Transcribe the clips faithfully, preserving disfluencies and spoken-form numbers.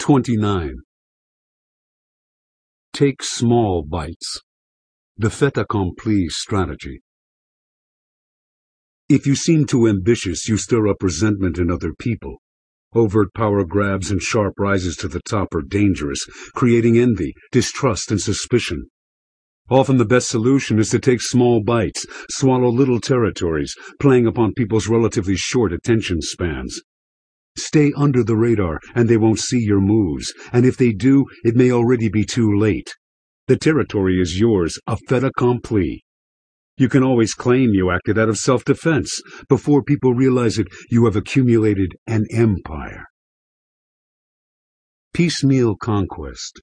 twenty-nine. Take small bites. The fait accompli strategy. If you seem too ambitious, you stir up resentment in other people. Overt power grabs and sharp rises to the top are dangerous, creating envy, distrust, and suspicion. Often the best solution is to take small bites, swallow little territories, playing upon people's relatively short attention spans. Stay under the radar, and they won't see your moves, and if they do, it may already be too late. The territory is yours, a fait accompli. You can always claim you acted out of self-defense. Before people realize it, you have accumulated an empire. Piecemeal conquest.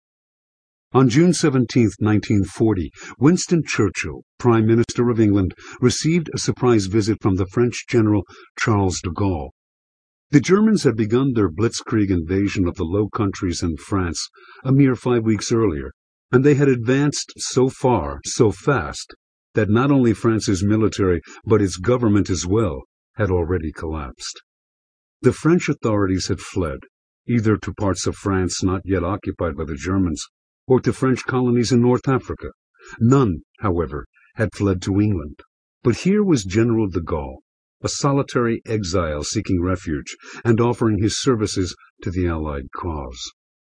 On June seventeenth, nineteen forty, Winston Churchill, Prime Minister of England, received a surprise visit from the French General Charles de Gaulle. The Germans had begun their blitzkrieg invasion of the Low Countries and France a mere five weeks earlier, and they had advanced so far, so fast, that not only France's military, but its government as well, had already collapsed. The French authorities had fled, either to parts of France not yet occupied by the Germans, or to French colonies in North Africa. None, however, had fled to England. But here was General de Gaulle, a solitary exile seeking refuge, and offering his services to the Allied cause.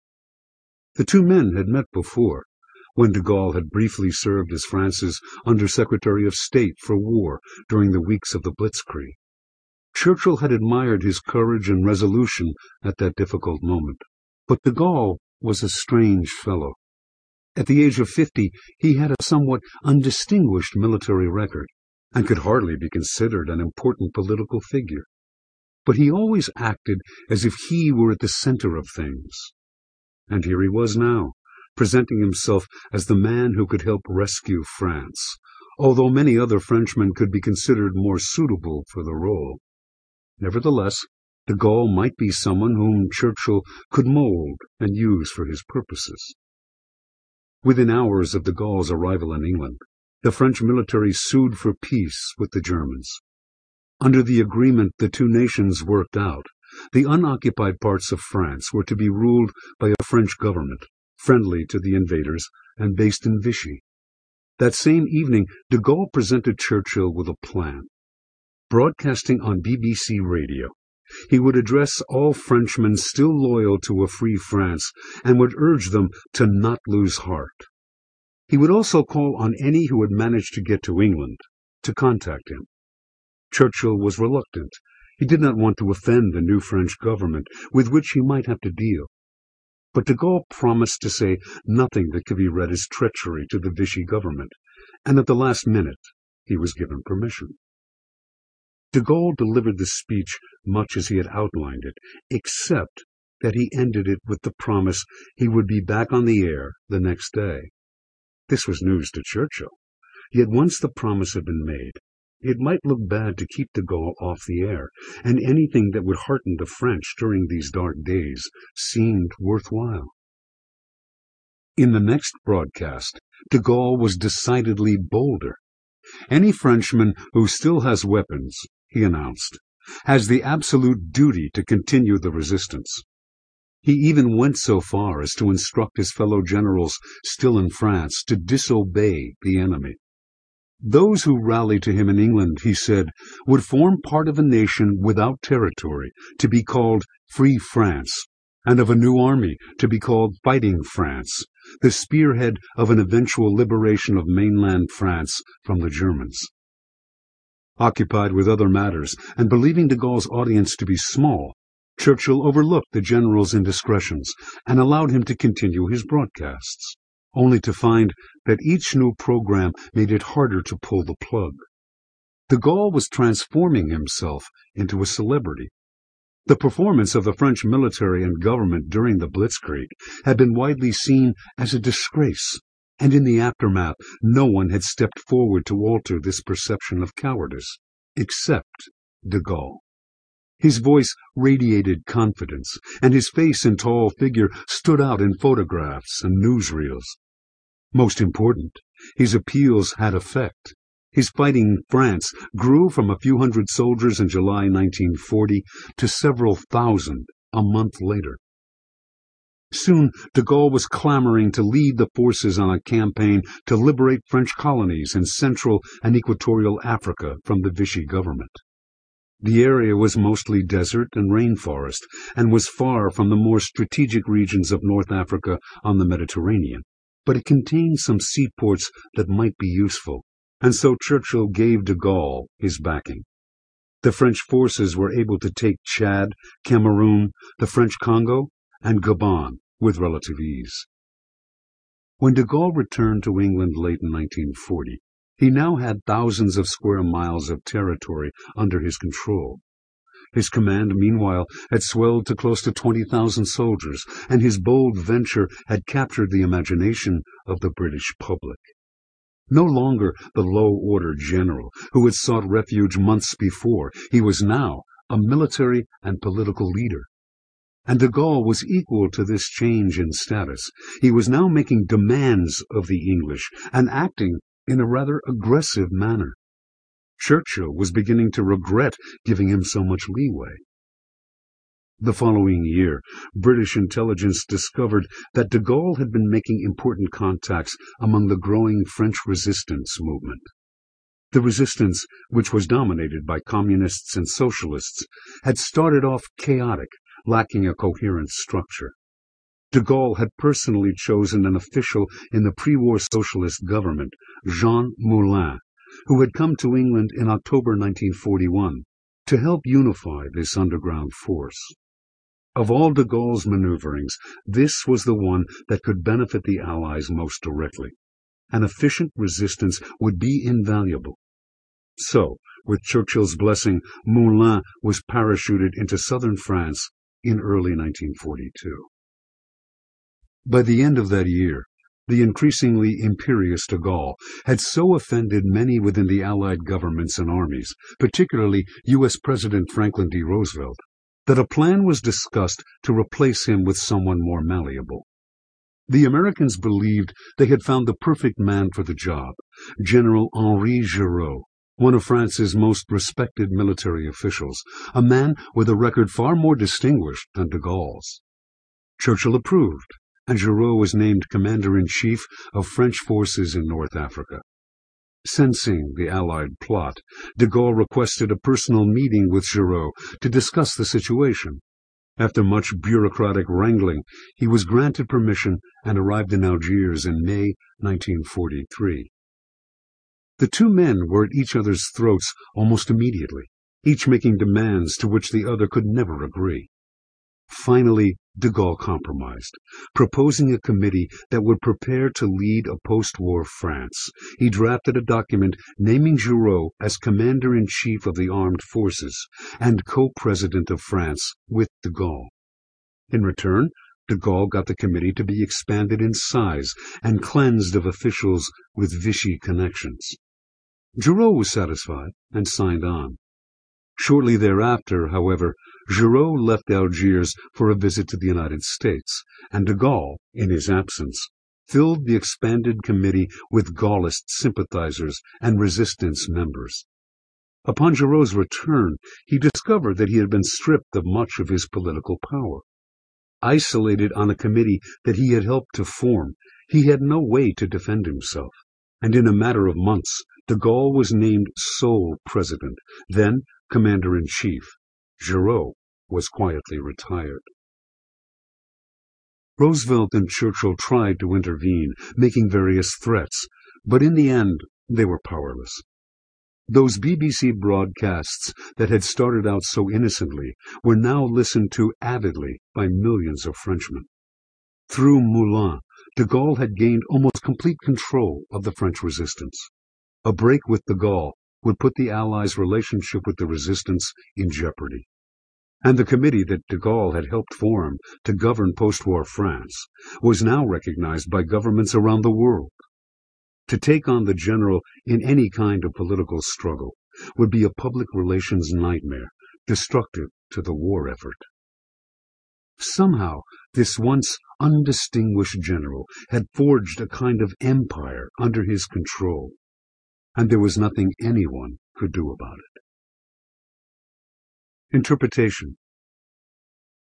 The two men had met before, when de Gaulle had briefly served as France's Under-Secretary of State for War during the weeks of the Blitzkrieg. Churchill had admired his courage and resolution at that difficult moment, but de Gaulle was a strange fellow. At the age of fifty, he had a somewhat undistinguished military record, and could hardly be considered an important political figure. But he always acted as if he were at the center of things. And here he was now, presenting himself as the man who could help rescue France, although many other Frenchmen could be considered more suitable for the role. Nevertheless, de Gaulle might be someone whom Churchill could mold and use for his purposes. Within hours of de Gaulle's arrival in England, the French military sued for peace with the Germans. Under the agreement the two nations worked out, the unoccupied parts of France were to be ruled by a French government, friendly to the invaders and based in Vichy. That same evening, de Gaulle presented Churchill with a plan. Broadcasting on B B C radio, he would address all Frenchmen still loyal to a free France and would urge them to not lose heart. He would also call on any who had managed to get to England to contact him. Churchill was reluctant. He did not want to offend the new French government, with which he might have to deal. But de Gaulle promised to say nothing that could be read as treachery to the Vichy government, and at the last minute he was given permission. De Gaulle delivered the speech much as he had outlined it, except that he ended it with the promise he would be back on the air the next day. This was news to Churchill, yet once the promise had been made, it might look bad to keep de Gaulle off the air, and anything that would hearten the French during these dark days seemed worthwhile. In the next broadcast, de Gaulle was decidedly bolder. Any Frenchman who still has weapons, he announced, has the absolute duty to continue the resistance. He even went so far as to instruct his fellow generals still in France to disobey the enemy. Those who rallied to him in England, he said, would form part of a nation without territory, to be called Free France, and of a new army, to be called Fighting France, the spearhead of an eventual liberation of mainland France from the Germans. Occupied with other matters, and believing de Gaulle's audience to be small, Churchill overlooked the general's indiscretions and allowed him to continue his broadcasts, only to find that each new program made it harder to pull the plug. De Gaulle was transforming himself into a celebrity. The performance of the French military and government during the Blitzkrieg had been widely seen as a disgrace, and in the aftermath no one had stepped forward to alter this perception of cowardice, except de Gaulle. His voice radiated confidence, and his face and tall figure stood out in photographs and newsreels. Most important, his appeals had effect. His Fighting France grew from a few hundred soldiers in July nineteen forty to several thousand a month later. Soon, de Gaulle was clamoring to lead the forces on a campaign to liberate French colonies in Central and Equatorial Africa from the Vichy government. The area was mostly desert and rainforest, and was far from the more strategic regions of North Africa on the Mediterranean, but it contained some seaports that might be useful, and so Churchill gave de Gaulle his backing. The French forces were able to take Chad, Cameroon, the French Congo, and Gabon with relative ease. When de Gaulle returned to England late in nineteen forty, he now had thousands of square miles of territory under his control. His command, meanwhile, had swelled to close to twenty thousand soldiers, and his bold venture had captured the imagination of the British public. No longer the low-order general who had sought refuge months before, he was now a military and political leader. And de Gaulle was equal to this change in status. He was now making demands of the English and acting in a rather aggressive manner. Churchill was beginning to regret giving him so much leeway. The following year, British intelligence discovered that de Gaulle had been making important contacts among the growing French resistance movement. The resistance, which was dominated by communists and socialists, had started off chaotic, lacking a coherent structure. De Gaulle had personally chosen an official in the pre-war socialist government, Jean Moulin, who had come to England in October nineteen forty-one, to help unify this underground force. Of all de Gaulle's maneuverings, this was the one that could benefit the Allies most directly. An efficient resistance would be invaluable. So, with Churchill's blessing, Moulin was parachuted into southern France in early nineteen forty-two. By the end of that year, the increasingly imperious de Gaulle had so offended many within the Allied governments and armies, particularly U S President Franklin D. Roosevelt, that a plan was discussed to replace him with someone more malleable. The Americans believed they had found the perfect man for the job, General Henri Giraud, one of France's most respected military officials, a man with a record far more distinguished than de Gaulle's. Churchill approved, and Giraud was named Commander-in-Chief of French forces in North Africa. Sensing the Allied plot, de Gaulle requested a personal meeting with Giraud to discuss the situation. After much bureaucratic wrangling, he was granted permission and arrived in Algiers in May nineteen forty-three. The two men were at each other's throats almost immediately, each making demands to which the other could never agree. Finally, de Gaulle compromised, proposing a committee that would prepare to lead a post-war France. He drafted a document naming Giraud as Commander-in-Chief of the Armed Forces and co-President of France with de Gaulle. In return, de Gaulle got the committee to be expanded in size and cleansed of officials with Vichy connections. Giraud was satisfied and signed on. Shortly thereafter, however, Giraud left Algiers for a visit to the United States, and de Gaulle, in his absence, filled the expanded committee with Gaullist sympathizers and resistance members. Upon Giraud's return, he discovered that he had been stripped of much of his political power. Isolated on a committee that he had helped to form, he had no way to defend himself, and in a matter of months, de Gaulle was named sole president, then commander-in-chief. Giraud was quietly retired. Roosevelt and Churchill tried to intervene, making various threats, but in the end they were powerless. Those B B C broadcasts that had started out so innocently were now listened to avidly by millions of Frenchmen. Through Moulin, de Gaulle had gained almost complete control of the French resistance. A break with de Gaulle would put the Allies' relationship with the resistance in jeopardy. And the committee that de Gaulle had helped form to govern post-war France was now recognized by governments around the world. To take on the general in any kind of political struggle would be a public relations nightmare, destructive to the war effort. Somehow, this once undistinguished general had forged a kind of empire under his control, and there was nothing anyone could do about it. Interpretation.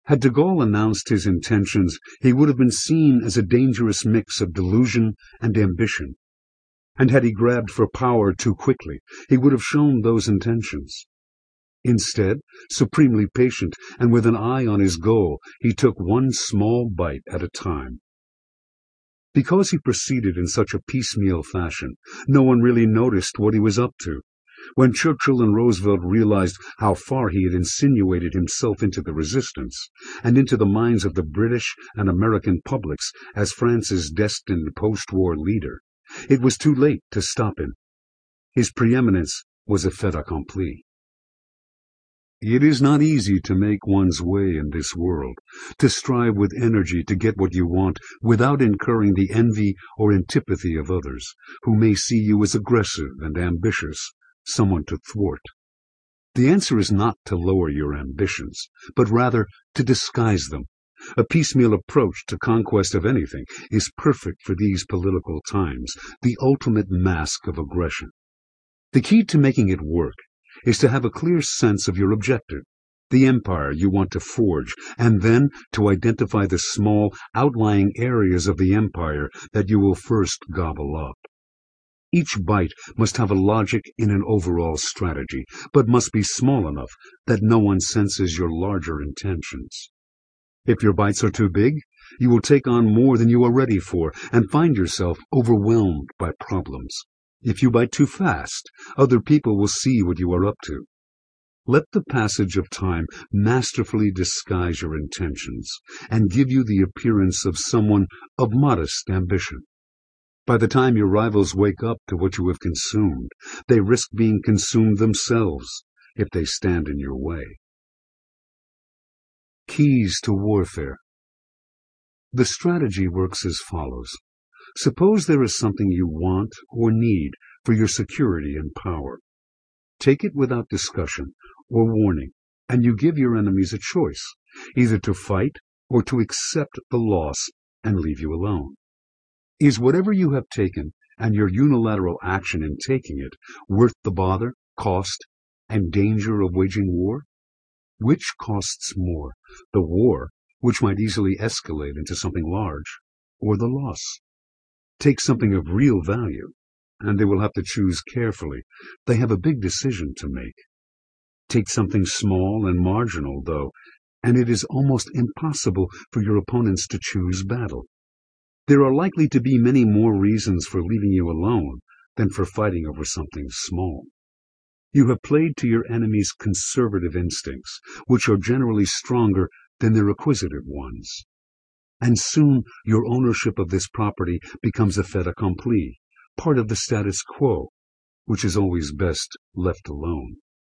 Had de Gaulle announced his intentions, he would have been seen as a dangerous mix of delusion and ambition. And had he grabbed for power too quickly, he would have shown those intentions. Instead, supremely patient and with an eye on his goal, he took one small bite at a time. Because he proceeded in such a piecemeal fashion, no one really noticed what he was up to. When Churchill and Roosevelt realized how far he had insinuated himself into the resistance, and into the minds of the British and American publics as France's destined post-war leader, it was too late to stop him. His preeminence was a fait accompli. It is not easy to make one's way in this world, to strive with energy to get what you want without incurring the envy or antipathy of others, who may see you as aggressive and ambitious, someone to thwart. The answer is not to lower your ambitions, but rather to disguise them. A piecemeal approach to conquest of anything is perfect for these political times, the ultimate mask of aggression. The key to making it work is to have a clear sense of your objective, the empire you want to forge, and then to identify the small, outlying areas of the empire that you will first gobble up. Each bite must have a logic in an overall strategy, but must be small enough that no one senses your larger intentions. If your bites are too big, you will take on more than you are ready for and find yourself overwhelmed by problems. If you bite too fast, other people will see what you are up to. Let the passage of time masterfully disguise your intentions and give you the appearance of someone of modest ambition. By the time your rivals wake up to what you have consumed, they risk being consumed themselves if they stand in your way. Keys to warfare. The strategy works as follows. Suppose there is something you want or need for your security and power. Take it without discussion or warning, and you give your enemies a choice, either to fight or to accept the loss and leave you alone. Is whatever you have taken and your unilateral action in taking it worth the bother, cost, and danger of waging war? Which costs more, the war, which might easily escalate into something large, or the loss? Take something of real value, and they will have to choose carefully. They have a big decision to make. Take something small and marginal, though, and it is almost impossible for your opponents to choose battle. There are likely to be many more reasons for leaving you alone than for fighting over something small. You have played to your enemy's conservative instincts, which are generally stronger than their acquisitive ones. And soon your ownership of this property becomes a fait accompli, part of the status quo, which is always best left alone.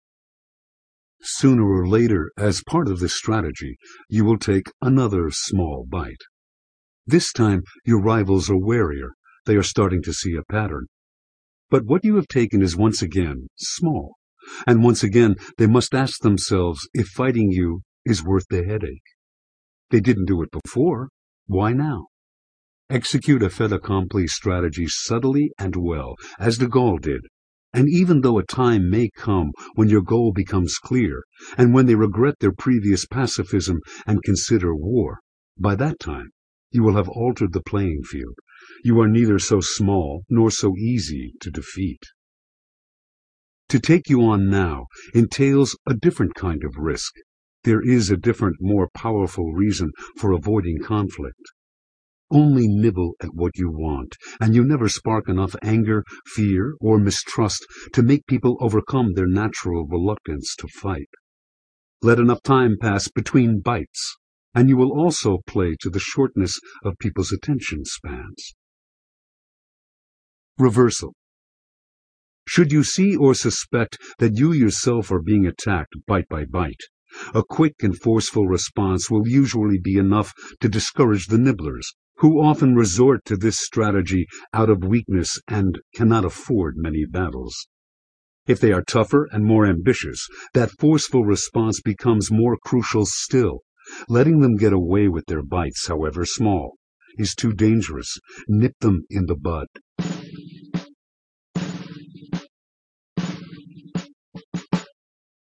Sooner or later, as part of this strategy, you will take another small bite. This time your rivals are warier. They are starting to see a pattern. But what you have taken is once again small, and once again they must ask themselves if fighting you is worth the headache. They didn't do it before. Why now? Execute a fait accompli strategy subtly and well, as de Gaulle did, and even though a time may come when your goal becomes clear, and when they regret their previous pacifism and consider war, by that time you will have altered the playing field. You are neither so small nor so easy to defeat. To take you on now entails a different kind of risk. There is a different, more powerful reason for avoiding conflict. Only nibble at what you want, and you never spark enough anger, fear, or mistrust to make people overcome their natural reluctance to fight. Let enough time pass between bites, and you will also play to the shortness of people's attention spans. Reversal. Should you see or suspect that you yourself are being attacked bite by bite, a quick and forceful response will usually be enough to discourage the nibblers, who often resort to this strategy out of weakness and cannot afford many battles. If they are tougher and more ambitious, that forceful response becomes more crucial still. Letting them get away with their bites, however small, is too dangerous. Nip them in the bud.